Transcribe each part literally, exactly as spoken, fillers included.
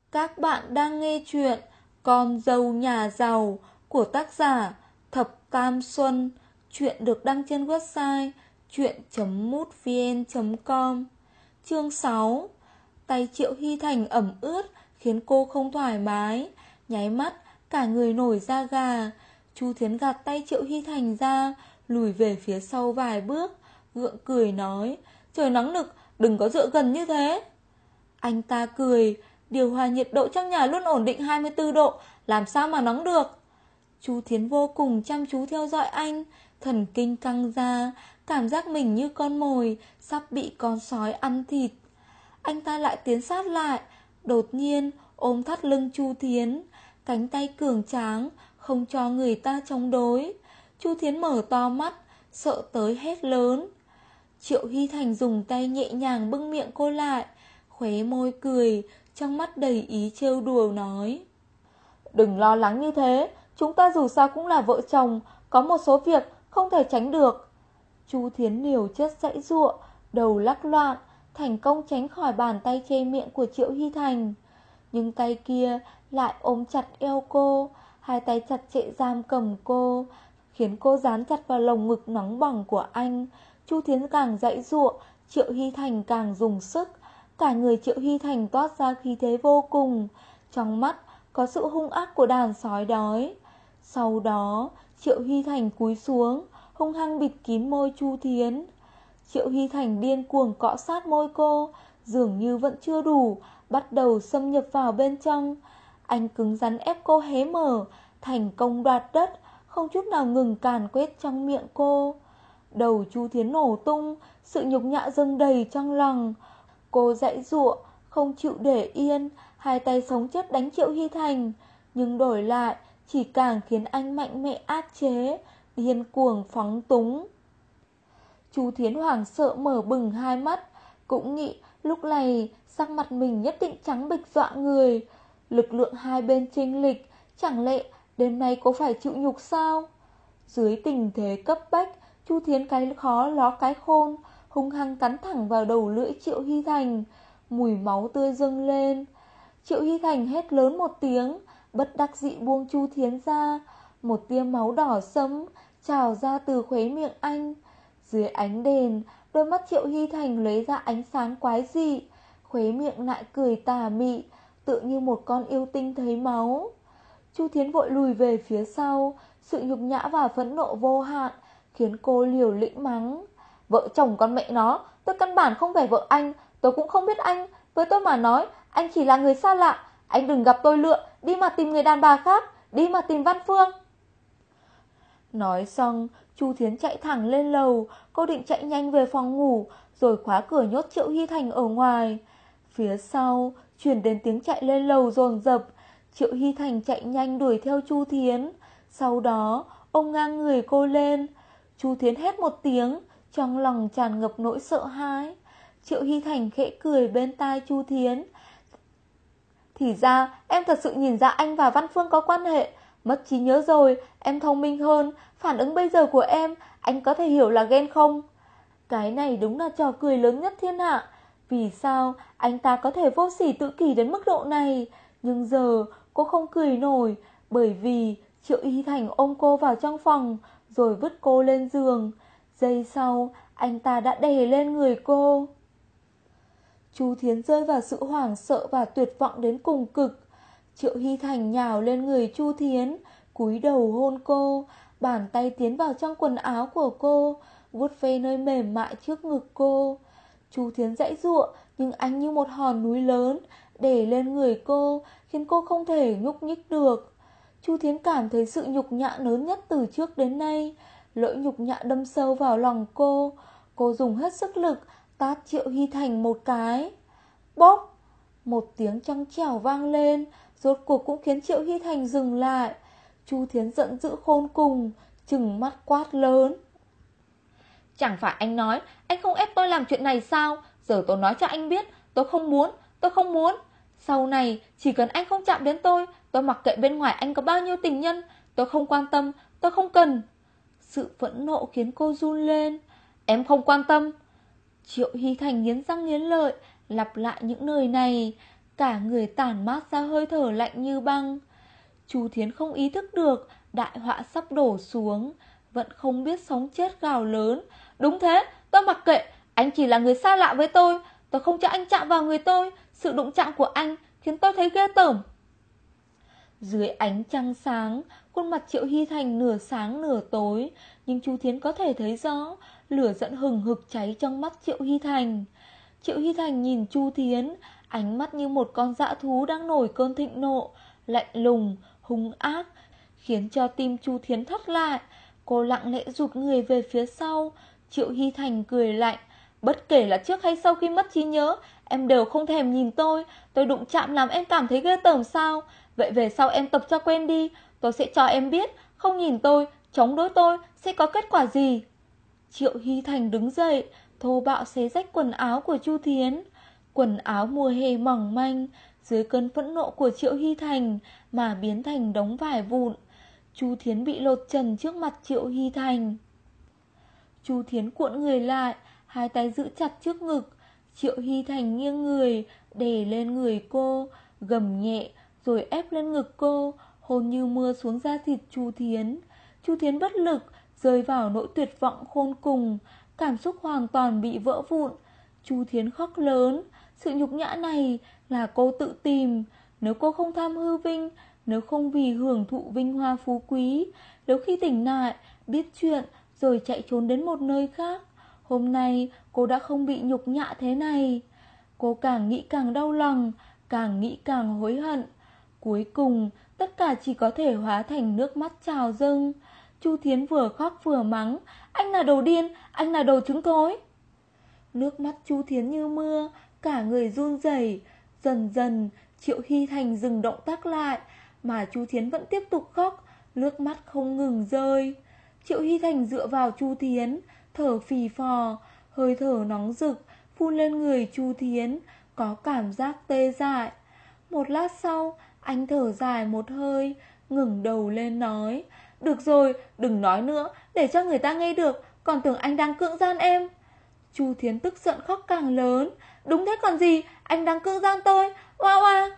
Các bạn đang nghe chuyện Con dâu nhà giàu của tác giả Thập Tam Xuân. Chuyện được đăng trên website chuyện chấm mútvn chấm com. Chương sáu. Tay Triệu Hy Thành ẩm ướt khiến cô không thoải mái, nháy mắt cả người nổi da gà. Chu Thiến gạt tay Triệu Hy Thành ra, lùi về phía sau vài bước, gượng cười nói: "Trời nắng nực, đừng có dựa gần như thế." Anh ta cười: "Điều hòa nhiệt độ trong nhà luôn ổn định hai mươi tư độ, làm sao mà nóng được." Chu Thiến vô cùng chăm chú theo dõi anh, thần kinh căng ra, cảm giác mình như con mồi sắp bị con sói ăn thịt. Anh ta lại tiến sát lại, đột nhiên ôm thắt lưng Chu Thiến, cánh tay cường tráng không cho người ta chống đối. Chu Thiến mở to mắt, sợ tới hét lớn. Triệu Hy Thành dùng tay nhẹ nhàng bưng miệng cô lại, khóe môi cười, trong mắt đầy ý trêu đùa nói: "Đừng lo lắng như thế, chúng ta dù sao cũng là vợ chồng, có một số việc không thể tránh được." Chu Thiến liều chết giãy giụa, đầu lắc loạn, thành công tránh khỏi bàn tay che miệng của Triệu Hy Thành. Nhưng tay kia lại ôm chặt eo cô, hai tay chặt chẽ giam cầm cô, khiến cô dán chặt vào lồng ngực nóng bỏng của anh. Chu Thiến càng giãy giụa, Triệu Hy Thành càng dùng sức. Cả người Triệu Hy Thành toát ra khí thế vô cùng, trong mắt có sự hung ác của đàn sói đói. Sau đó Triệu Hy Thành cúi xuống, hung hăng bịt kín môi Chu Thiến. Triệu Hy Thành điên cuồng cọ sát môi cô, dường như vẫn chưa đủ, bắt đầu xâm nhập vào bên trong. Anh cứng rắn ép cô hé mở, thành công đoạt đất, không chút nào ngừng càn quét trong miệng cô. Đầu Chu Thiến nổ tung, sự nhục nhã dâng đầy trong lòng. Cô giãy giụa, không chịu để yên, hai tay sống chết đánh Triệu Hy Thành, nhưng đổi lại chỉ càng khiến anh mạnh mẽ áp chế, điên cuồng phóng túng. Chu Thiến hoảng sợ mở bừng hai mắt, cũng nghĩ lúc này sắc mặt mình nhất định trắng bệch dọa người. Lực lượng hai bên chênh lệch, chẳng lẽ đêm nay cô phải chịu nhục sao? Dưới tình thế cấp bách, Chu Thiến cái khó ló cái khôn, hung hăng cắn thẳng vào đầu lưỡi Triệu Hy Thành. Mùi máu tươi dâng lên. Triệu Hy Thành hét lớn một tiếng, bất đắc dĩ buông Chu Thiến ra. Một tia máu đỏ sẫm trào ra từ khóe miệng anh. Dưới ánh đèn, đôi mắt Triệu Hy Thành lấy ra ánh sáng quái dị, khóe miệng lại cười tà mị, tựa như một con yêu tinh thấy máu. Chu Thiến vội lùi về phía sau, sự nhục nhã và phẫn nộ vô hạn khiến cô liều lĩnh mắng: "Vợ chồng con mẹ nó, tôi căn bản không phải vợ anh, tôi cũng không biết anh, với tôi mà nói, anh chỉ là người xa lạ, anh đừng gặp tôi lựa, đi mà tìm người đàn bà khác, đi mà tìm Văn Phương." Nói xong, Chu Thiến chạy thẳng lên lầu, cô định chạy nhanh về phòng ngủ, rồi khóa cửa nhốt Triệu Hy Thành ở ngoài. Phía sau, truyền đến tiếng chạy lên lầu dồn dập. Triệu Hy Thành chạy nhanh đuổi theo Chu Thiến, sau đó ôm ngang người cô lên. Chu Thiến hét một tiếng, trong lòng tràn ngập nỗi sợ hãi. Triệu Hy Thành khẽ cười bên tai Chu Thiến: "Thì ra em thật sự nhìn ra anh và Văn Phương có quan hệ. Mất trí nhớ rồi, em thông minh hơn, phản ứng bây giờ của em, anh có thể hiểu là ghen không?" Cái này đúng là trò cười lớn nhất thiên hạ. Vì sao anh ta có thể vô sỉ tự kỷ đến mức độ này? Nhưng giờ cô không cười nổi, bởi vì Triệu Y Thành ôm cô vào trong phòng, rồi vứt cô lên giường. Giây sau, anh ta đã đè lên người cô. Chu Thiến rơi vào sự hoảng sợ và tuyệt vọng đến cùng cực. Triệu Hy Thành nhào lên người Chu Thiến, cúi đầu hôn cô, bàn tay tiến vào trong quần áo của cô, vuốt ve nơi mềm mại trước ngực cô. Chu Thiến giãy giụa, nhưng anh như một hòn núi lớn đè lên người cô, khiến cô không thể nhúc nhích được. Chu Thiến cảm thấy sự nhục nhã lớn nhất từ trước đến nay. Lỗi nhục nhã đâm sâu vào lòng cô. Cô dùng hết sức lực tát Triệu Hy Thành một cái. Bốp! Một tiếng trong trẻo vang lên, rốt cuộc cũng khiến Triệu Hy Thành dừng lại. Chu Thiến giận dữ khôn cùng, trừng mắt quát lớn: "Chẳng phải anh nói anh không ép tôi làm chuyện này sao? Giờ tôi nói cho anh biết, tôi không muốn, tôi không muốn. Sau này chỉ cần anh không chạm đến tôi, tôi mặc kệ bên ngoài anh có bao nhiêu tình nhân, tôi không quan tâm, tôi không cần." Sự phẫn nộ khiến cô run lên. "Em không quan tâm." Triệu Hy Thành nghiến răng nghiến lợi lặp lại những lời này. cả người tản mát ra hơi thở lạnh như băng. Chu Thiến không ý thức được đại họa sắp đổ xuống, vẫn không biết sống chết gào lớn. Đúng thế, tôi mặc kệ, anh chỉ là người xa lạ với tôi, tôi không cho anh chạm vào người tôi, sự đụng chạm của anh khiến tôi thấy ghê tởm. Dưới ánh trăng sáng, khuôn mặt Triệu Hy Thành nửa sáng nửa tối, nhưng Chu Thiến có thể thấy rõ lửa giận hừng hực cháy trong mắt Triệu Hy Thành. Triệu Hy Thành nhìn Chu Thiến, ánh mắt như một con dã thú đang nổi cơn thịnh nộ, lạnh lùng, hung ác, khiến cho tim Chu Thiến thắt lại. Cô lặng lẽ rụt người về phía sau. Triệu Hy Thành cười lạnh. Bất kể là trước hay sau khi mất trí nhớ, em đều không thèm nhìn tôi. Tôi đụng chạm làm em cảm thấy ghê tởm sao? Vậy về sau em tập cho quen đi. Tôi sẽ cho em biết, không nhìn tôi, chống đối tôi sẽ có kết quả gì. Triệu Hy Thành đứng dậy, thô bạo xé rách quần áo của Chu Thiến. Quần áo mùa hè mỏng manh, dưới cơn phẫn nộ của Triệu Hy Thành mà biến thành đống vải vụn. Chu Thiến bị lột trần trước mặt Triệu Hy Thành. Chu Thiến cuộn người lại, hai tay giữ chặt trước ngực. Triệu Hy Thành nghiêng người, đè lên người cô, gầm nhẹ, rồi ép lên ngực cô, hôn như mưa xuống da thịt Chu Thiến. Chu Thiến bất lực, rơi vào nỗi tuyệt vọng khôn cùng, cảm xúc hoàn toàn bị vỡ vụn. Chu Thiến khóc lớn, sự nhục nhã này là cô tự tìm. Nếu cô không tham hư vinh, nếu không vì hưởng thụ vinh hoa phú quý, nếu khi tỉnh lại, biết chuyện rồi chạy trốn đến một nơi khác, hôm nay cô đã không bị nhục nhã thế này. Cô càng nghĩ càng đau lòng, càng nghĩ càng hối hận. Cuối cùng, tất cả chỉ có thể hóa thành nước mắt trào dâng. Chu Thiến vừa khóc vừa mắng. Anh là đồ điên, anh là đồ trứng thối. Nước mắt Chu Thiến như mưa, cả người run rẩy. Dần dần, Triệu Hy Thành dừng động tác lại, mà Chu Thiến vẫn tiếp tục khóc, nước mắt không ngừng rơi. Triệu Hy Thành dựa vào Chu Thiến, thở phì phò, hơi thở nóng rực phun lên người Chu Thiến, có cảm giác tê dại. Một lát sau, anh thở dài một hơi, ngẩng đầu lên nói. Được rồi, đừng nói nữa, để cho người ta nghe được, còn tưởng anh đang cưỡng gian em. Chu Thiến tức giận khóc càng lớn. Đúng thế còn gì, anh đang cưỡng gian tôi, oa oa.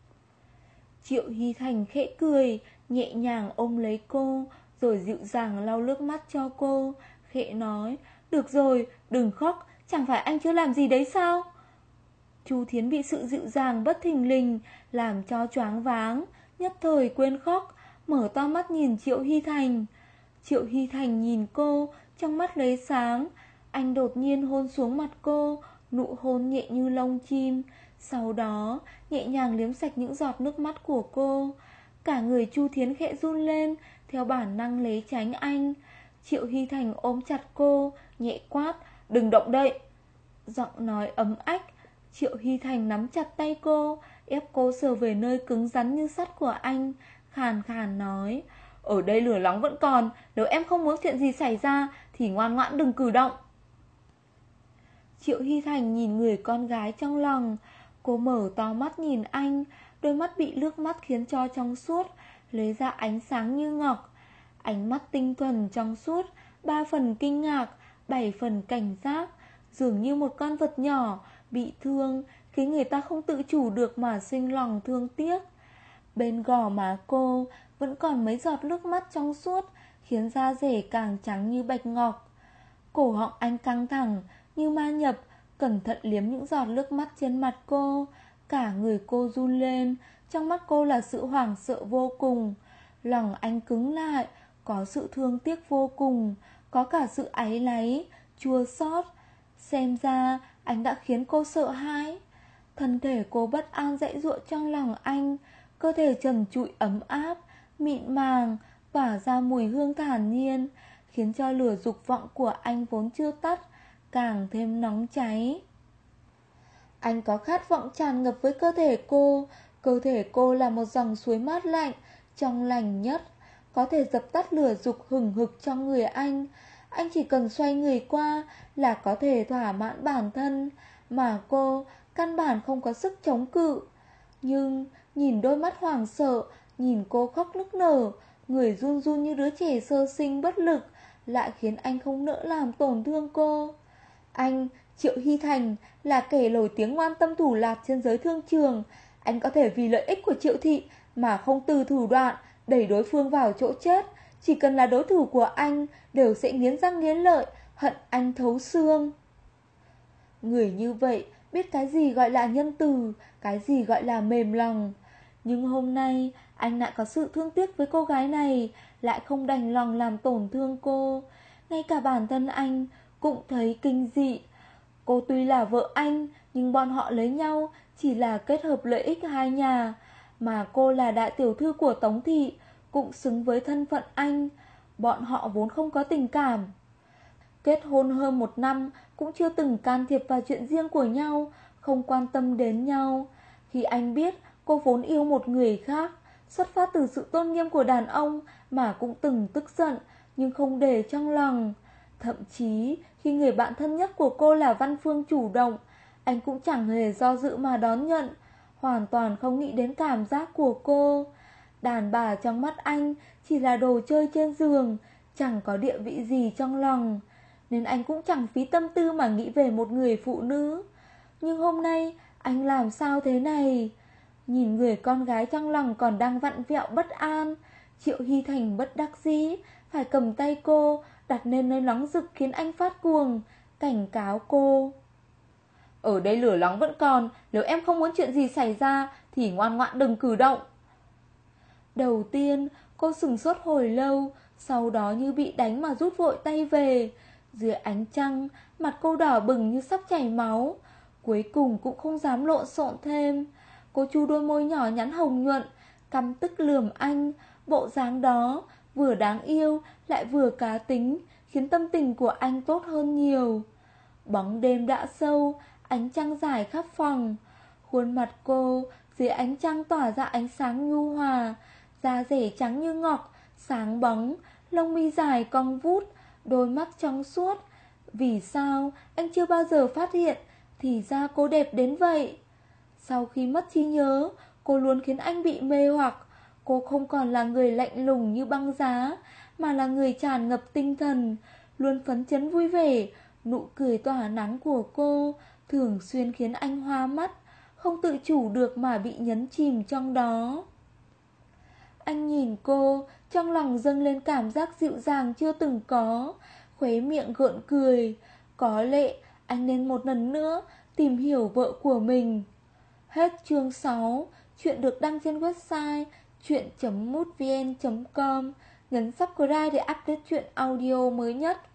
Triệu Hy Thành khẽ cười, nhẹ nhàng ôm lấy cô, rồi dịu dàng lau nước mắt cho cô, khẽ nói. Được rồi, đừng khóc, chẳng phải anh chưa làm gì đấy sao? Chu Thiến bị sự dịu dàng bất thình lình làm cho choáng váng, nhất thời quên khóc, mở to mắt nhìn Triệu Hy Thành. Triệu Hy Thành nhìn cô, trong mắt lấy sáng. Anh đột nhiên hôn xuống mặt cô, nụ hôn nhẹ như lông chim. Sau đó nhẹ nhàng liếm sạch những giọt nước mắt của cô. Cả người Chu Thiến khẽ run lên, theo bản năng né tránh anh. Triệu Hy Thành ôm chặt cô, nhẹ quát. Đừng động đậy. Giọng nói ấm ách. Triệu Hy Thành nắm chặt tay cô, ép cô sờ về nơi cứng rắn như sắt của anh, khàn khàn nói. Ở đây lửa nóng vẫn còn, nếu em không muốn chuyện gì xảy ra thì ngoan ngoãn đừng cử động. Triệu Hy Thành nhìn người con gái trong lòng. Cô mở to mắt nhìn anh, đôi mắt bị nước mắt khiến cho trong suốt, lấy ra ánh sáng như ngọc. Ánh mắt tinh thuần trong suốt, ba phần kinh ngạc, bảy phần cảnh giác, dường như một con vật nhỏ bị thương, khiến người ta không tự chủ được mà sinh lòng thương tiếc. Bên gò má cô vẫn còn mấy giọt nước mắt trong suốt, khiến da rẻ càng trắng như bạch ngọc. Cổ họng anh căng thẳng như ma nhập, cẩn thận liếm những giọt nước mắt trên mặt cô. Cả người cô run lên, trong mắt cô là sự hoảng sợ vô cùng. Lòng anh cứng lại, có sự thương tiếc vô cùng, có cả sự áy náy, chua xót. Xem ra anh đã khiến cô sợ hãi. Thân thể cô bất an dãy giụa trong lòng anh, cơ thể trần trụi ấm áp, mịn màng, tỏa ra mùi hương thản nhiên, khiến cho lửa dục vọng của anh vốn chưa tắt càng thêm nóng cháy. Anh có khát vọng tràn ngập với cơ thể cô. Cơ thể cô là một dòng suối mát lạnh, trong lành nhất, có thể dập tắt lửa dục hừng hực trong người anh. Anh chỉ cần xoay người qua là có thể thỏa mãn bản thân, mà cô căn bản không có sức chống cự. Nhưng nhìn đôi mắt hoảng sợ, nhìn cô khóc nức nở, người run run như đứa trẻ sơ sinh bất lực, lại khiến anh không nỡ làm tổn thương cô. Anh, Triệu Hy Thành, là kẻ nổi tiếng ngoan tâm thủ lạt trên giới thương trường, Anh có thể vì lợi ích của Triệu Thị mà không từ thủ đoạn đẩy đối phương vào chỗ chết. Chỉ cần là đối thủ của anh đều sẽ nghiến răng nghiến lợi, hận anh thấu xương. Người như vậy biết cái gì gọi là nhân từ, cái gì gọi là mềm lòng. Nhưng hôm nay anh lại có sự thương tiếc với cô gái này, lại không đành lòng làm tổn thương cô. Ngay cả bản thân anh cũng thấy kinh dị. Cô tuy là vợ anh, nhưng bọn họ lấy nhau chỉ là kết hợp lợi ích hai nhà. Mà cô là đại tiểu thư của Tống Thị, cũng xứng với thân phận anh. Bọn họ vốn không có tình cảm. Kết hôn hơn một năm cũng chưa từng can thiệp vào chuyện riêng của nhau, không quan tâm đến nhau. Khi anh biết cô vốn yêu một người khác, xuất phát từ sự tôn nghiêm của đàn ông mà cũng từng tức giận, nhưng không để trong lòng. Thậm chí khi người bạn thân nhất của cô là Văn Phương chủ động, anh cũng chẳng hề do dự mà đón nhận, hoàn toàn không nghĩ đến cảm giác của cô. Đàn bà trong mắt anh chỉ là đồ chơi trên giường, chẳng có địa vị gì trong lòng, nên anh cũng chẳng phí tâm tư mà nghĩ về một người phụ nữ. Nhưng hôm nay anh làm sao thế này? Nhìn người con gái trong lòng còn đang vặn vẹo bất an, Triệu Hy Thành bất đắc dĩ phải cầm tay cô đặt lên nơi nóng rực khiến anh phát cuồng, cảnh cáo cô. Ở đây lửa nóng vẫn còn, nếu em không muốn chuyện gì xảy ra thì ngoan ngoãn đừng cử động. Đầu tiên cô sửng sốt hồi lâu, sau đó như bị đánh mà rút vội tay về. Dưới ánh trăng, mặt cô đỏ bừng như sắp chảy máu. Cuối cùng cũng không dám lộn xộn thêm. Cô chu đôi môi nhỏ nhắn hồng nhuận, căm tức lườm anh. Bộ dáng đó vừa đáng yêu lại vừa cá tính, khiến tâm tình của anh tốt hơn nhiều. Bóng đêm đã sâu, ánh trăng rải khắp phòng. Khuôn mặt cô dưới ánh trăng tỏa ra ánh sáng nhu hòa, da rẻ trắng như ngọc, sáng bóng, lông mi dài cong vút, đôi mắt trong suốt. Vì sao anh chưa bao giờ phát hiện thì ra cô đẹp đến vậy? Sau khi mất trí nhớ, cô luôn khiến anh bị mê hoặc. Cô không còn là người lạnh lùng như băng giá, mà là người tràn ngập tinh thần, luôn phấn chấn vui vẻ. Nụ cười tỏa nắng của cô thường xuyên khiến anh hoa mắt, không tự chủ được mà bị nhấn chìm trong đó. Anh nhìn cô, trong lòng dâng lên cảm giác dịu dàng chưa từng có, khóe miệng gợn cười. Có lẽ anh nên một lần nữa tìm hiểu vợ của mình. Hết chương sáu. Chuyện được đăng trên website chuyện chấm mútvn chấm com. Nhấn subscribe để update chuyện audio mới nhất.